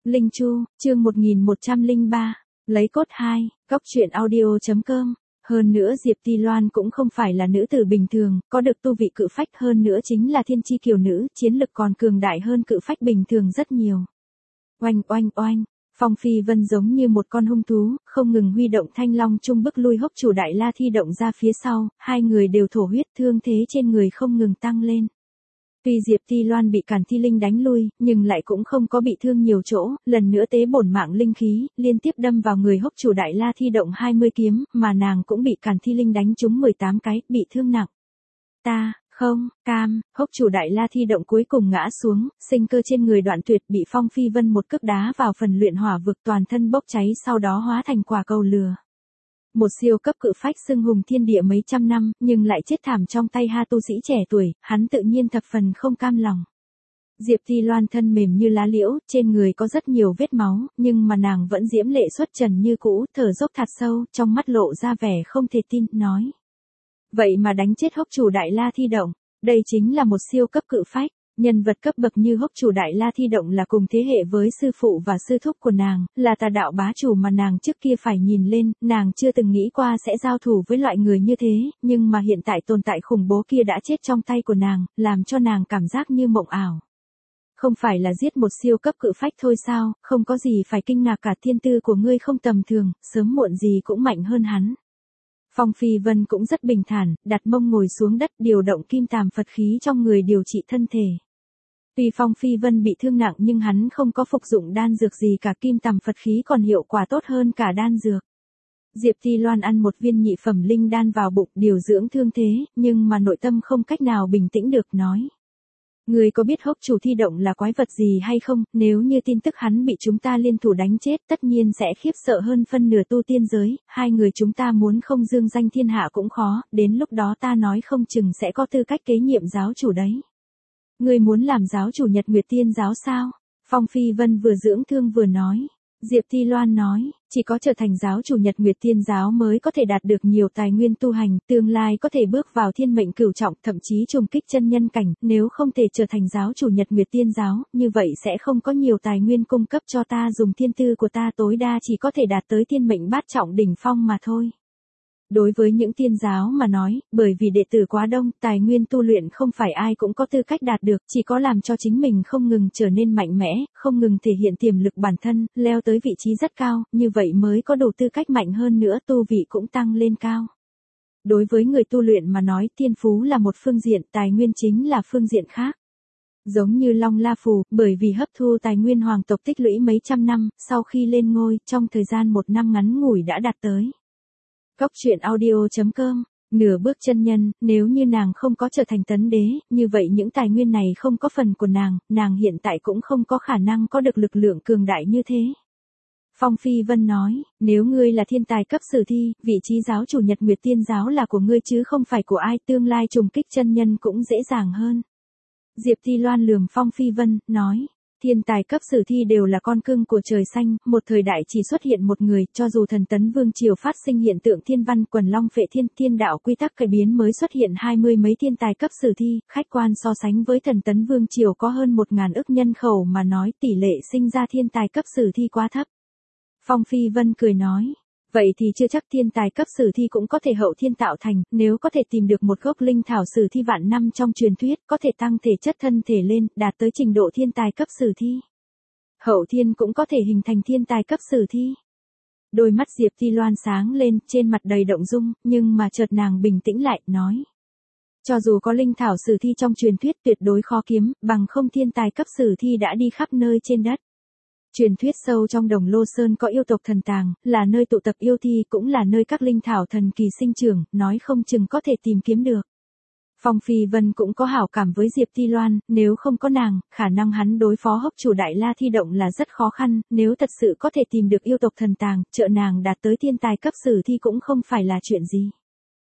Linh Chu, chương 1103, lấy cốt 2, góc truyện audio.com. Hơn nữa Diệp Ti Loan cũng không phải là nữ tử bình thường, có được tu vị cự phách, hơn nữa chính là thiên chi kiều nữ, chiến lực còn cường đại hơn cự phách bình thường rất nhiều. Oanh oanh oanh, Phong Phi Vân giống như một con hung thú, không ngừng huy động thanh long trung bức lui Hốc Chủ Đại La Thi động ra phía sau, hai người đều thổ huyết, thương thế trên người không ngừng tăng lên. Tuy Diệp Ti Loan bị Càn Thi Linh đánh lui, nhưng lại cũng không có bị thương nhiều chỗ, lần nữa tế bổn mạng linh khí, liên tiếp đâm vào người Hốc Chủ Đại La Thi động 20 kiếm, mà nàng cũng bị Càn Thi Linh đánh trúng 18 cái, bị thương nặng. Ta, không, cam, Hốc Chủ Đại La Thi động cuối cùng ngã xuống, sinh cơ trên người đoạn tuyệt, bị Phong Phi Vân một cước đá vào phần luyện hỏa vực, toàn thân bốc cháy, sau đó hóa thành quả cầu lửa. Một siêu cấp cự phách xưng hùng thiên địa mấy trăm năm, nhưng lại chết thảm trong tay ha tu sĩ trẻ tuổi, hắn tự nhiên thập phần không cam lòng. Diệp Ti Loan thân mềm như lá liễu, trên người có rất nhiều vết máu, nhưng mà nàng vẫn diễm lệ xuất trần như cũ, thở dốc thật sâu, trong mắt lộ ra vẻ không thể tin, nói. Vậy mà đánh chết Hốc Chủ Đại La Thi động, đây chính là một siêu cấp cự phách. Nhân vật cấp bậc như Hốc Chủ Đại La Thi động là cùng thế hệ với sư phụ và sư thúc của nàng, là tà đạo bá chủ mà nàng trước kia phải nhìn lên, nàng chưa từng nghĩ qua sẽ giao thủ với loại người như thế, nhưng mà hiện tại tồn tại khủng bố kia đã chết trong tay của nàng, làm cho nàng cảm giác như mộng ảo. Không phải là giết một siêu cấp cự phách thôi sao, không có gì phải kinh ngạc cả, thiên tư của ngươi không tầm thường, sớm muộn gì cũng mạnh hơn hắn. Phong Phi Vân cũng rất bình thản, đặt mông ngồi xuống đất, điều động kim tàm Phật khí trong người điều trị thân thể. Tuy Phong Phi Vân bị thương nặng nhưng hắn không có phục dụng đan dược gì cả, kim tầm Phật khí còn hiệu quả tốt hơn cả đan dược. Diệp Ti Loan ăn một viên nhị phẩm linh đan vào bụng điều dưỡng thương thế, nhưng mà nội tâm không cách nào bình tĩnh được, nói. Người có biết Hốc Chủ Thi động là quái vật gì hay không, nếu như tin tức hắn bị chúng ta liên thủ đánh chết tất nhiên sẽ khiếp sợ hơn phân nửa tu tiên giới, hai người chúng ta muốn không dương danh thiên hạ cũng khó, đến lúc đó ta nói không chừng sẽ có tư cách kế nhiệm giáo chủ đấy. Ngươi muốn làm giáo chủ Nhật Nguyệt Tiên giáo sao? Phong Phi Vân vừa dưỡng thương vừa nói. Diệp Ti Loan nói, chỉ có trở thành giáo chủ Nhật Nguyệt Tiên giáo mới có thể đạt được nhiều tài nguyên tu hành, tương lai có thể bước vào thiên mệnh cửu trọng, thậm chí trùng kích chân nhân cảnh, nếu không thể trở thành giáo chủ Nhật Nguyệt Tiên giáo, như vậy sẽ không có nhiều tài nguyên cung cấp cho ta dùng, thiên tư của ta tối đa chỉ có thể đạt tới thiên mệnh bát trọng đỉnh phong mà thôi. Đối với những tiên giáo mà nói, bởi vì đệ tử quá đông, tài nguyên tu luyện không phải ai cũng có tư cách đạt được, chỉ có làm cho chính mình không ngừng trở nên mạnh mẽ, không ngừng thể hiện tiềm lực bản thân, leo tới vị trí rất cao, như vậy mới có đủ tư cách mạnh hơn nữa, tu vị cũng tăng lên cao. Đối với người tu luyện mà nói, thiên phú là một phương diện, tài nguyên chính là phương diện khác. Giống như Long La Phù, bởi vì hấp thu tài nguyên hoàng tộc tích lũy mấy trăm năm, sau khi lên ngôi, trong thời gian 1 năm ngắn ngủi đã đạt tới. Góc truyện audio.com, nửa bước chân nhân, nếu như nàng không có trở thành tấn đế, như vậy những tài nguyên này không có phần của nàng hiện tại cũng không có khả năng có được lực lượng cường đại như thế. Phong Phi Vân nói, nếu ngươi là thiên tài cấp sử thi, vị trí giáo chủ Nhật Nguyệt Tiên giáo là của ngươi chứ không phải của ai, tương lai trùng kích chân nhân cũng dễ dàng hơn. Diệp Ti Loan lườm Phong Phi Vân, nói. Thiên tài cấp sử thi đều là con cưng của trời xanh, một thời đại chỉ xuất hiện một người, cho dù thần tấn vương triều phát sinh hiện tượng thiên văn quần long phệ thiên, thiên đạo quy tắc cải biến mới xuất hiện 20 mấy thiên tài cấp sử thi, khách quan so sánh với thần tấn vương triều có hơn 1.000 ức nhân khẩu mà nói tỷ lệ sinh ra thiên tài cấp sử thi quá thấp. Phong Phi Vân cười nói. Vậy thì chưa chắc thiên tài cấp sử thi cũng có thể hậu thiên tạo thành, nếu có thể tìm được một gốc linh thảo sử thi vạn năm trong truyền thuyết, có thể tăng thể chất thân thể lên, đạt tới trình độ thiên tài cấp sử thi. Hậu thiên cũng có thể hình thành thiên tài cấp sử thi. Đôi mắt Diệp Ti Loan sáng lên, trên mặt đầy động dung, nhưng mà chợt nàng bình tĩnh lại, nói. Cho dù có linh thảo sử thi trong truyền thuyết tuyệt đối khó kiếm, bằng không thiên tài cấp sử thi đã đi khắp nơi trên đất. Truyền thuyết sâu trong Đồng Lô Sơn có yêu tộc thần tàng, là nơi tụ tập yêu thi, cũng là nơi các linh thảo thần kỳ sinh trưởng, nói không chừng có thể tìm kiếm được. Phong Phi Vân cũng có hảo cảm với Diệp Ti Loan, nếu không có nàng, khả năng hắn đối phó Hốc Chủ Đại La Thi động là rất khó khăn, nếu thật sự có thể tìm được yêu tộc thần tàng, trợ nàng đạt tới thiên tài cấp sử thi cũng không phải là chuyện gì.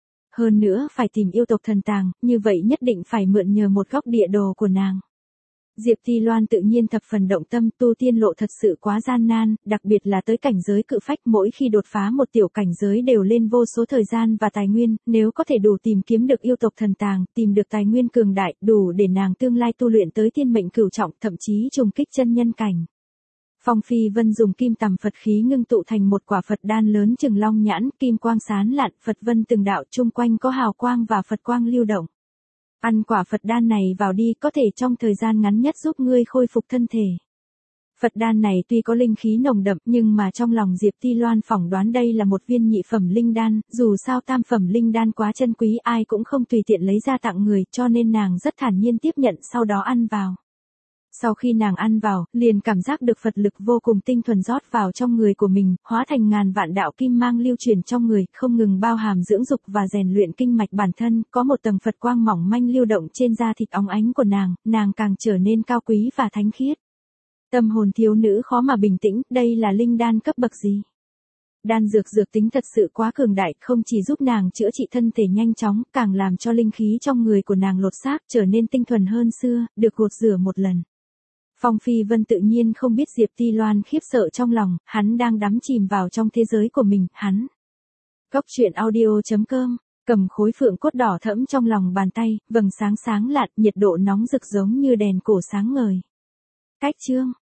Hơn nữa phải tìm yêu tộc thần tàng, như vậy nhất định phải mượn nhờ một góc địa đồ của nàng. Diệp Ti Loan tự nhiên thập phần động tâm, tu tiên lộ thật sự quá gian nan, đặc biệt là tới cảnh giới cự phách, mỗi khi đột phá một tiểu cảnh giới đều lên vô số thời gian và tài nguyên, nếu có thể đủ tìm kiếm được yêu tộc thần tàng, tìm được tài nguyên cường đại, đủ để nàng tương lai tu luyện tới thiên mệnh cửu trọng, thậm chí trùng kích chân nhân cảnh. Phong Phi Vân dùng kim tằm Phật khí ngưng tụ thành một quả Phật đan lớn chừng long nhãn, kim quang sáng lạn, Phật vân từng đạo chung quanh có hào quang và Phật quang lưu động. Ăn quả Phật đan này vào đi, có thể trong thời gian ngắn nhất giúp ngươi khôi phục thân thể. Phật đan này tuy có linh khí nồng đậm nhưng mà trong lòng Diệp Ti Loan phỏng đoán đây là một viên nhị phẩm linh đan, dù sao tam phẩm linh đan quá chân quý ai cũng không tùy tiện lấy ra tặng người, cho nên nàng rất thản nhiên tiếp nhận sau đó ăn vào. Sau khi nàng ăn vào, liền cảm giác được Phật lực vô cùng tinh thuần rót vào trong người của mình, hóa thành ngàn vạn đạo kim mang lưu truyền trong người, không ngừng bao hàm dưỡng dục và rèn luyện kinh mạch bản thân, có một tầng Phật quang mỏng manh lưu động trên da thịt óng ánh của nàng càng trở nên cao quý và thánh khiết. Tâm hồn thiếu nữ khó mà bình tĩnh, đây là linh đan cấp bậc gì? Đan dược dược tính thật sự quá cường đại, không chỉ giúp nàng chữa trị thân thể nhanh chóng, càng làm cho linh khí trong người của nàng lột xác trở nên tinh thuần hơn xưa, được gột rửa một lần. Phong Phi Vân tự nhiên không biết Diệp Ti Loan khiếp sợ trong lòng, hắn đang đắm chìm vào trong thế giới của mình, hắn. Cốc truyện audio.com, cầm khối phượng cốt đỏ thẫm trong lòng bàn tay, vầng sáng sáng lạn, nhiệt độ nóng rực giống như đèn cổ sáng ngời. Cách chương